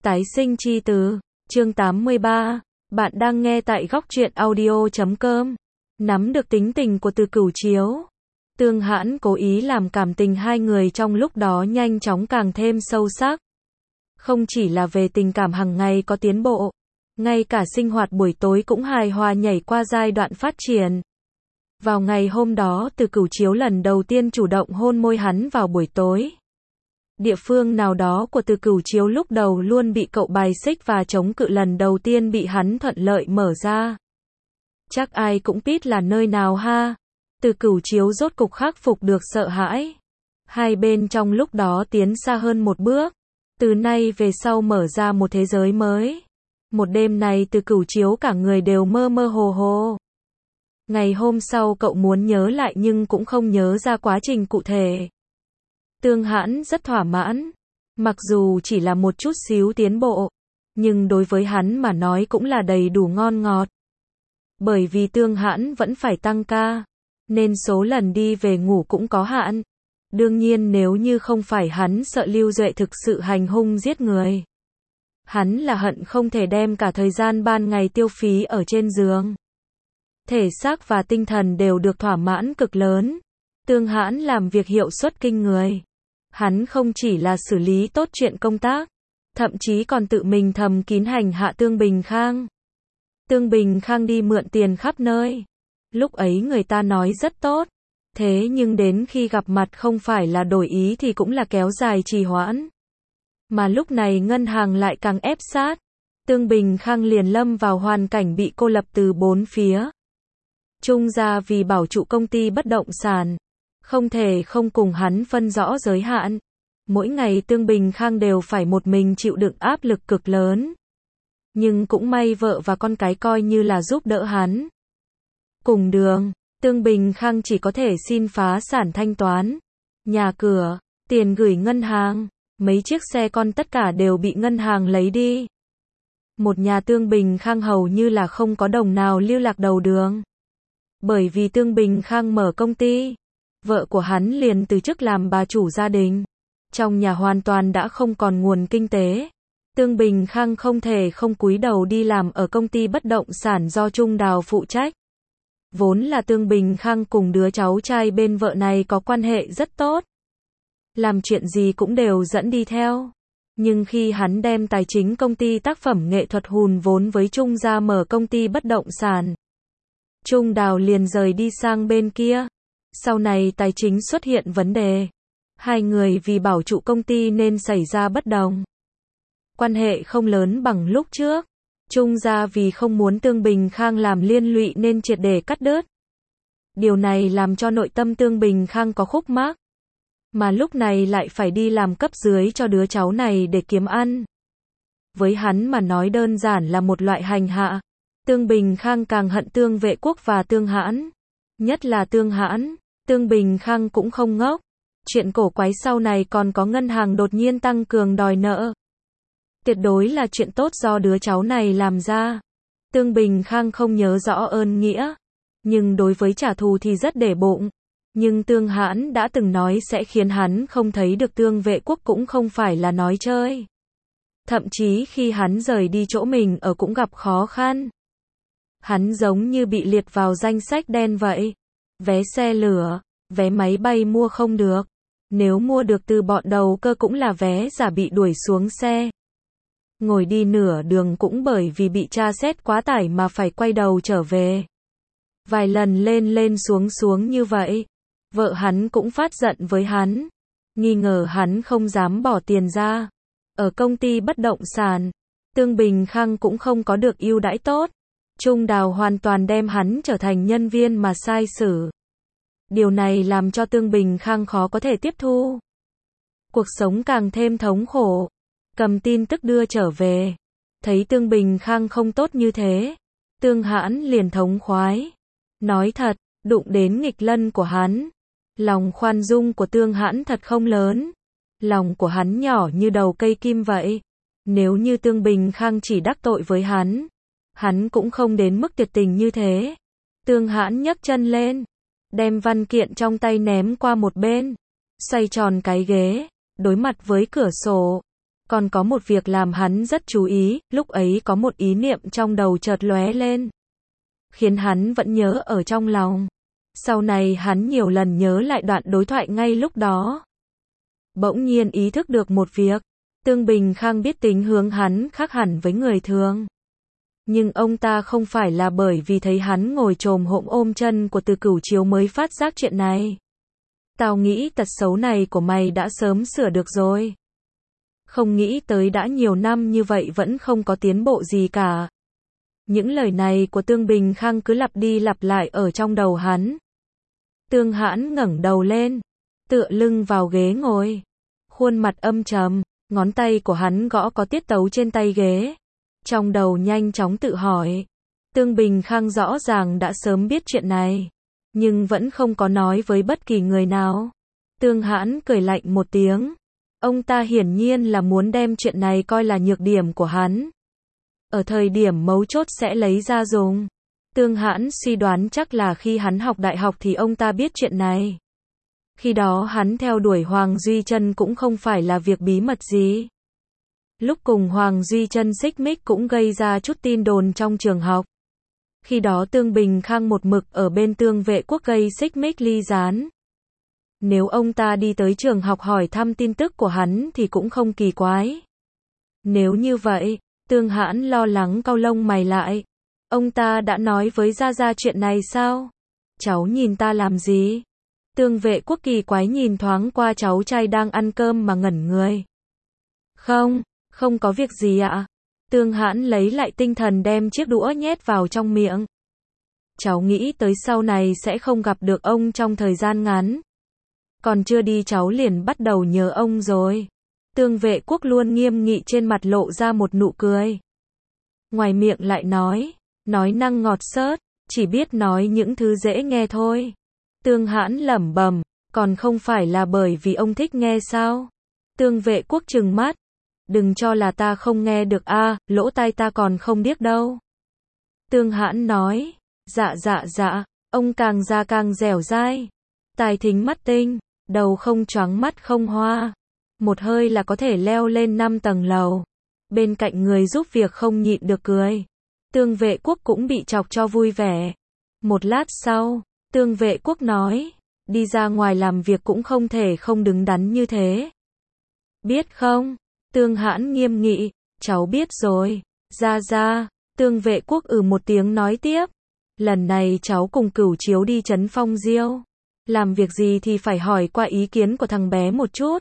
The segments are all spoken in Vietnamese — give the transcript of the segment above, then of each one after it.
Tái sinh chi từ, chương 83, bạn đang nghe tại góc truyện audio.com. Nắm được tính tình của Từ Cửu Chiếu, Tương Hãn cố ý làm cảm tình hai người trong lúc đó nhanh chóng càng thêm sâu sắc. Không chỉ là về tình cảm hàng ngày có tiến bộ, ngay cả sinh hoạt buổi tối cũng hài hòa nhảy qua giai đoạn phát triển. Vào ngày hôm đó Từ Cửu Chiếu lần đầu tiên chủ động hôn môi hắn vào buổi tối. Địa phương nào đó của Từ Cửu Chiếu lúc đầu luôn bị cậu bài xích và chống cự, lần đầu tiên bị hắn thuận lợi mở ra. Chắc ai cũng biết là nơi nào ha. Từ Cửu Chiếu rốt cục khắc phục được sợ hãi. Hai bên trong lúc đó tiến xa hơn một bước. Từ nay về sau mở ra một thế giới mới. Một đêm này Từ Cửu Chiếu cả người đều mơ mơ hồ hồ. Ngày hôm sau cậu muốn nhớ lại nhưng cũng không nhớ ra quá trình cụ thể. Tương Hãn rất thỏa mãn. Mặc dù chỉ là một chút xíu tiến bộ, nhưng đối với hắn mà nói cũng là đầy đủ ngon ngọt. Bởi vì Tương Hãn vẫn phải tăng ca, nên số lần đi về ngủ cũng có hạn. Đương nhiên nếu như không phải hắn sợ Lưu Duệ thực sự hành hung giết người, hắn là hận không thể đem cả thời gian ban ngày tiêu phí ở trên giường. Thể xác và tinh thần đều được thỏa mãn cực lớn. Tương Hãn làm việc hiệu suất kinh người. Hắn không chỉ là xử lý tốt chuyện công tác, thậm chí còn tự mình thầm kín hành hạ Tương Bình Khang. Tương Bình Khang đi mượn tiền khắp nơi. Lúc ấy người ta nói rất tốt, thế nhưng đến khi gặp mặt không phải là đổi ý thì cũng là kéo dài trì hoãn. Mà lúc này ngân hàng lại càng ép sát. Tương Bình Khang liền lâm vào hoàn cảnh bị cô lập từ bốn phía. Trung gia vì bảo trụ công ty bất động sản, không thể không cùng hắn phân rõ giới hạn. Mỗi ngày Tương Bình Khang đều phải một mình chịu đựng áp lực cực lớn. Nhưng cũng may vợ và con cái coi như là giúp đỡ hắn. Cùng đường, Tương Bình Khang chỉ có thể xin phá sản thanh toán. Nhà cửa, tiền gửi ngân hàng, mấy chiếc xe con tất cả đều bị ngân hàng lấy đi. Một nhà Tương Bình Khang hầu như là không có đồng nào lưu lạc đầu đường. Bởi vì Tương Bình Khang mở công ty, vợ của hắn liền từ chức làm bà chủ gia đình. Trong nhà hoàn toàn đã không còn nguồn kinh tế. Tương Bình Khang không thể không cúi đầu đi làm ở công ty bất động sản do Trung Đào phụ trách. Vốn là Tương Bình Khang cùng đứa cháu trai bên vợ này có quan hệ rất tốt. Làm chuyện gì cũng đều dẫn đi theo. Nhưng khi hắn đem tài chính công ty tác phẩm nghệ thuật hùn vốn với Trung ra mở công ty bất động sản, Trung Đào liền rời đi sang bên kia. Sau này tài chính xuất hiện vấn đề. Hai người vì bảo trụ công ty nên xảy ra bất đồng. Quan hệ không lớn bằng lúc trước. Trung gia vì không muốn Tương Bình Khang làm liên lụy nên triệt để cắt đứt. Điều này làm cho nội tâm Tương Bình Khang có khúc mắc. Mà lúc này lại phải đi làm cấp dưới cho đứa cháu này để kiếm ăn. Với hắn mà nói đơn giản là một loại hành hạ. Tương Bình Khang càng hận Tương Vệ Quốc và Tương Hãn. Nhất là Tương Hãn. Tương Bình Khang cũng không ngốc. Chuyện cổ quái sau này còn có ngân hàng đột nhiên tăng cường đòi nợ. Tuyệt đối là chuyện tốt do đứa cháu này làm ra. Tương Bình Khang không nhớ rõ ơn nghĩa, nhưng đối với trả thù thì rất để bụng. Nhưng Tương Hãn đã từng nói sẽ khiến hắn không thấy được Tương Vệ Quốc cũng không phải là nói chơi. Thậm chí khi hắn rời đi chỗ mình ở cũng gặp khó khăn. Hắn giống như bị liệt vào danh sách đen vậy. Vé xe lửa, vé máy bay mua không được. Nếu mua được từ bọn đầu cơ cũng là vé giả bị đuổi xuống xe. Ngồi đi nửa đường cũng bởi vì bị tra xét quá tải mà phải quay đầu trở về. Vài lần lên lên xuống xuống như vậy. Vợ hắn cũng phát giận với hắn. Nghi ngờ hắn không dám bỏ tiền ra. Ở công ty bất động sản, Tương Bình Khang cũng không có được ưu đãi tốt. Trung Đào hoàn toàn đem hắn trở thành nhân viên mà sai xử. Điều này làm cho Tương Bình Khang khó có thể tiếp thu. Cuộc sống càng thêm thống khổ. Cầm tin tức đưa trở về. Thấy Tương Bình Khang không tốt như thế. Tương Hãn liền thống khoái. Nói thật, đụng đến nghịch lân của hắn. Lòng khoan dung của Tương Hãn thật không lớn. Lòng của hắn nhỏ như đầu cây kim vậy. Nếu như Tương Bình Khang chỉ đắc tội với hắn cũng không đến mức tuyệt tình như thế. Tương Hãn nhấc chân lên, đem văn kiện trong tay ném qua một bên, xoay tròn cái ghế, đối mặt với cửa sổ. Còn có một việc làm hắn rất chú ý, lúc ấy có một ý niệm trong đầu chợt lóe lên, khiến hắn vẫn nhớ ở trong lòng. Sau này hắn nhiều lần nhớ lại đoạn đối thoại ngay lúc đó. Bỗng nhiên ý thức được một việc, Tương Bình Khang biết tính hướng hắn khác hẳn với người thường. Nhưng ông ta không phải là bởi vì thấy hắn ngồi chồm hổm ôm chân của Từ Cửu Chiếu mới phát giác chuyện này. Tao nghĩ tật xấu này của mày đã sớm sửa được rồi. Không nghĩ tới đã nhiều năm như vậy vẫn không có tiến bộ gì cả. Những lời này của Tương Bình Khang cứ lặp đi lặp lại ở trong đầu hắn. Tương Hãn ngẩng đầu lên, tựa lưng vào ghế ngồi, khuôn mặt âm trầm, ngón tay của hắn gõ có tiết tấu trên tay ghế. Trong đầu nhanh chóng tự hỏi, Tương Bình Khang rõ ràng đã sớm biết chuyện này, nhưng vẫn không có nói với bất kỳ người nào. Tương Hãn cười lạnh một tiếng, ông ta hiển nhiên là muốn đem chuyện này coi là nhược điểm của hắn. Ở thời điểm mấu chốt sẽ lấy ra dùng. Tương Hãn suy đoán chắc là khi hắn học đại học thì ông ta biết chuyện này. Khi đó hắn theo đuổi Hoàng Duy Trân cũng không phải là việc bí mật gì. Lúc cùng Hoàng Duy Trân xích mích cũng gây ra chút tin đồn trong trường học. Khi đó Tương Bình Khang một mực ở bên Tương Vệ Quốc gây xích mích ly gián. Nếu ông ta đi tới trường học hỏi thăm tin tức của hắn thì cũng không kỳ quái. Nếu như vậy, Tương Hãn lo lắng cau lông mày lại. Ông ta đã nói với Gia Gia chuyện này sao? Cháu nhìn ta làm gì? Tương Vệ Quốc kỳ quái nhìn thoáng qua cháu trai đang ăn cơm mà ngẩn người. Không có việc gì ạ. Tương Hãn lấy lại tinh thần đem chiếc đũa nhét vào trong miệng. Cháu nghĩ tới sau này sẽ không gặp được ông trong thời gian ngắn. Còn chưa đi cháu liền bắt đầu nhớ ông rồi. Tương Vệ Quốc luôn nghiêm nghị trên mặt lộ ra một nụ cười. Ngoài miệng lại nói năng ngọt xớt, chỉ biết nói những thứ dễ nghe thôi. Tương Hãn lẩm bẩm, còn không phải là bởi vì ông thích nghe sao? Tương Vệ Quốc trừng mắt, đừng cho là ta không nghe được a, lỗ tai ta còn không điếc đâu. Tương Hãn nói, dạ, ông càng già càng dẻo dai, tài thính mắt tinh, đầu không choáng mắt không hoa, một hơi là có thể leo lên 5 tầng lầu. Bên cạnh người giúp việc không nhịn được cười. Tương Vệ Quốc cũng bị chọc cho vui vẻ. Một lát sau, Tương Vệ Quốc nói, đi ra ngoài làm việc cũng không thể không đứng đắn như thế. Biết không? Tương Hãn nghiêm nghị, cháu biết rồi. Ra. Tương Vệ Quốc một tiếng nói tiếp. Lần này cháu cùng Cửu Chiếu đi trấn Phong Diêu. Làm việc gì thì phải hỏi qua ý kiến của thằng bé một chút.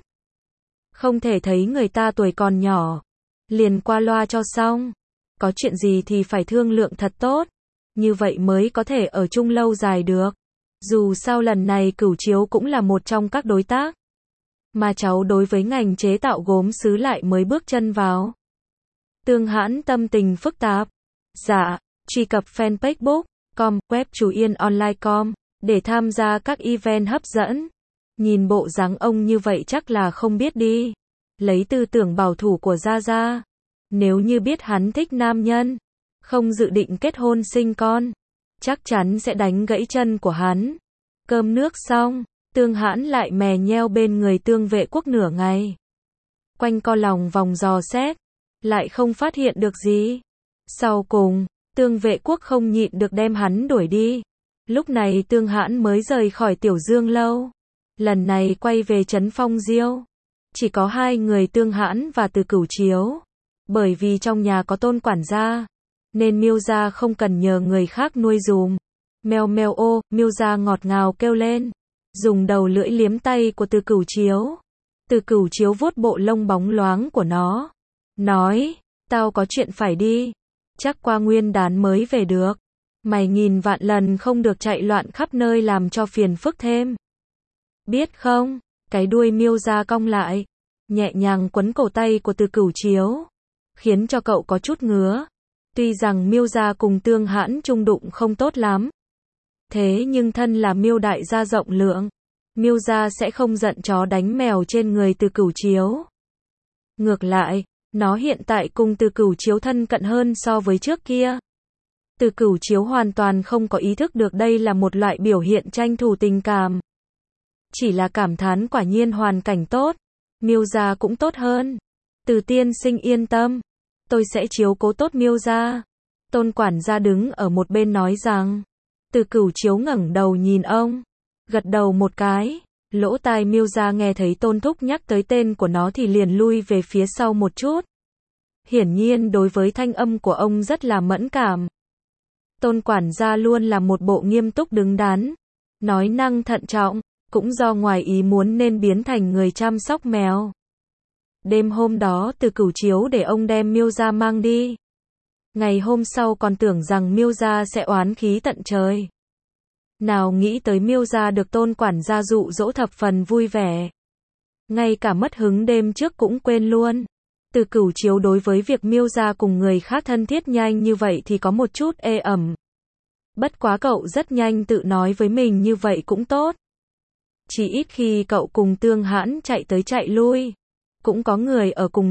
Không thể thấy người ta tuổi còn nhỏ, liền qua loa cho xong. Có chuyện gì thì phải thương lượng thật tốt. Như vậy mới có thể ở chung lâu dài được. Dù sao lần này Cửu Chiếu cũng là một trong các đối tác. Mà cháu đối với ngành chế tạo gốm sứ lại mới bước chân vào. Tương Hãn tâm tình phức tạp. Dạ, truy cập fanpage book.com, web Chú Yên online.com, để tham gia các event hấp dẫn. Nhìn bộ dáng ông như vậy chắc là không biết đi. Lấy tư tưởng bảo thủ của Gia Gia. Nếu như biết hắn thích nam nhân, không dự định kết hôn sinh con, chắc chắn sẽ đánh gãy chân của hắn. Cơm nước xong, Tương Hãn lại mè nheo bên người Tương Vệ Quốc nửa ngày. Quanh co lòng vòng dò xét, lại không phát hiện được gì. Sau cùng, Tương Vệ Quốc không nhịn được đem hắn đuổi đi. Lúc này Tương Hãn mới rời khỏi Tiểu Dương lâu. Lần này quay về trấn Phong Diêu. Chỉ có hai người Tương Hãn và Từ Cửu Chiếu. Bởi vì trong nhà có Tôn quản gia, nên Miêu gia không cần nhờ người khác nuôi dùm. Mèo mèo ô, Miêu gia ngọt ngào kêu lên, dùng đầu lưỡi liếm tay của Từ Cửu Chiếu. Từ Cửu Chiếu vuốt bộ lông bóng loáng của nó, nói, tao có chuyện phải đi, chắc qua Nguyên Đán mới về được. Mày nghìn vạn lần không được chạy loạn khắp nơi làm cho phiền phức thêm. Biết không? Cái đuôi Miêu gia cong lại, nhẹ nhàng quấn cổ tay của Từ Cửu Chiếu, khiến cho cậu có chút ngứa. Tuy rằng Miêu gia cùng Tương Hãn chung đụng không tốt lắm, thế nhưng thân là Miêu đại gia rộng lượng, Miêu gia sẽ không giận chó đánh mèo trên người Từ Cửu Chiếu. Ngược lại, nó hiện tại cùng Từ Cửu Chiếu thân cận hơn so với trước kia. Từ Cửu Chiếu hoàn toàn không có ý thức được đây là một loại biểu hiện tranh thủ tình cảm. Chỉ là cảm thán quả nhiên hoàn cảnh tốt, Miêu gia cũng tốt hơn. Từ tiên sinh yên tâm, tôi sẽ chiếu cố tốt Miêu gia. Tôn quản gia đứng ở một bên nói rằng. Từ Cửu Chiếu ngẩng đầu nhìn ông, gật đầu một cái, lỗ tai Miêu gia nghe thấy Tôn thúc nhắc tới tên của nó thì liền lui về phía sau một chút. Hiển nhiên đối với thanh âm của ông rất là mẫn cảm. Tôn quản gia luôn là một bộ nghiêm túc đứng đắn, nói năng thận trọng, cũng do ngoài ý muốn nên biến thành người chăm sóc mèo. Đêm hôm đó Từ Cửu Chiếu để ông đem Miêu gia mang đi. Ngày hôm sau còn tưởng rằng Miêu gia sẽ oán khí tận trời. Nào nghĩ tới Miêu gia được Tôn quản gia dụ dỗ thập phần vui vẻ. Ngay cả mất hứng đêm trước cũng quên luôn. Từ Cửu Chiếu đối với việc Miêu gia cùng người khác thân thiết nhanh như vậy thì có một chút ê ẩm. Bất quá cậu rất nhanh tự nói với mình như vậy cũng tốt. Chỉ ít khi cậu cùng Tương Hãn chạy tới chạy lui, cũng có người ở cùng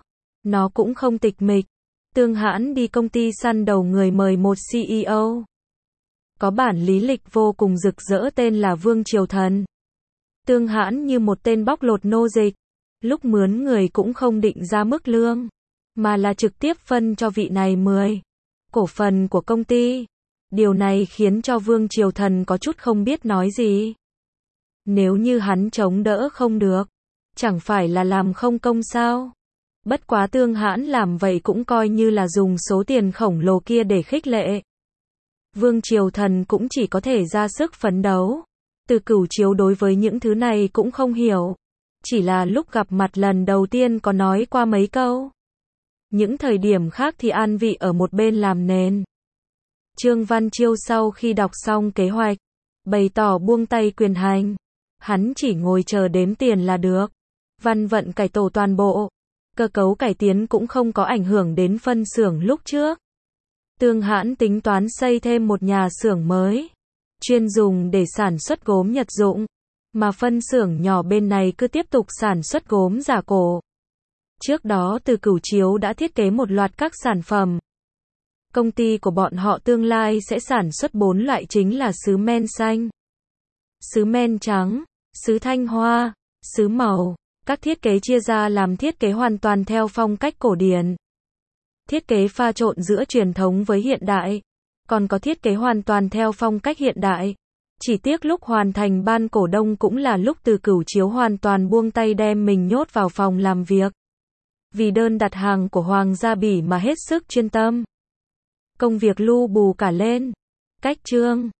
nó cũng không tịch mịch. Tương Hãn đi công ty săn đầu người mời một CEO. Có bản lý lịch vô cùng rực rỡ tên là Vương Triều Thần. Tương Hãn như một tên bóc lột nô dịch. Lúc mướn người cũng không định ra mức lương, mà là trực tiếp phân cho vị này 10 cổ phần của công ty. Điều này khiến cho Vương Triều Thần có chút không biết nói gì. Nếu như hắn chống đỡ không được, chẳng phải là làm không công sao? Bất quá Tương Hãn làm vậy cũng coi như là dùng số tiền khổng lồ kia để khích lệ. Vương Triều Thần cũng chỉ có thể ra sức phấn đấu. Từ Cửu Chiếu đối với những thứ này cũng không hiểu. Chỉ là lúc gặp mặt lần đầu tiên có nói qua mấy câu. Những thời điểm khác thì an vị ở một bên làm nền. Trương Văn Chiêu sau khi đọc xong kế hoạch, bày tỏ buông tay quyền hành. Hắn chỉ ngồi chờ đếm tiền là được. Văn vận cải tổ toàn bộ. Cơ cấu cải tiến cũng không có ảnh hưởng đến phân xưởng lúc trước. Tương Hãn tính toán xây thêm một nhà xưởng mới, chuyên dùng để sản xuất gốm Nhật dụng. Mà phân xưởng nhỏ bên này cứ tiếp tục sản xuất gốm giả cổ. Trước đó Từ Cửu Chiếu đã thiết kế một loạt các sản phẩm. Công ty của bọn họ tương lai sẽ sản xuất 4 loại chính là sứ men xanh, sứ men trắng, sứ thanh hoa, sứ màu. Các thiết kế chia ra làm thiết kế hoàn toàn theo phong cách cổ điển. Thiết kế pha trộn giữa truyền thống với hiện đại. Còn có thiết kế hoàn toàn theo phong cách hiện đại. Chỉ tiếc lúc hoàn thành ban cổ đông cũng là lúc Từ Cửu Chiếu hoàn toàn buông tay đem mình nhốt vào phòng làm việc. Vì đơn đặt hàng của Hoàng gia Bỉ mà hết sức chuyên tâm. Công việc lu bù cả lên. Cách chương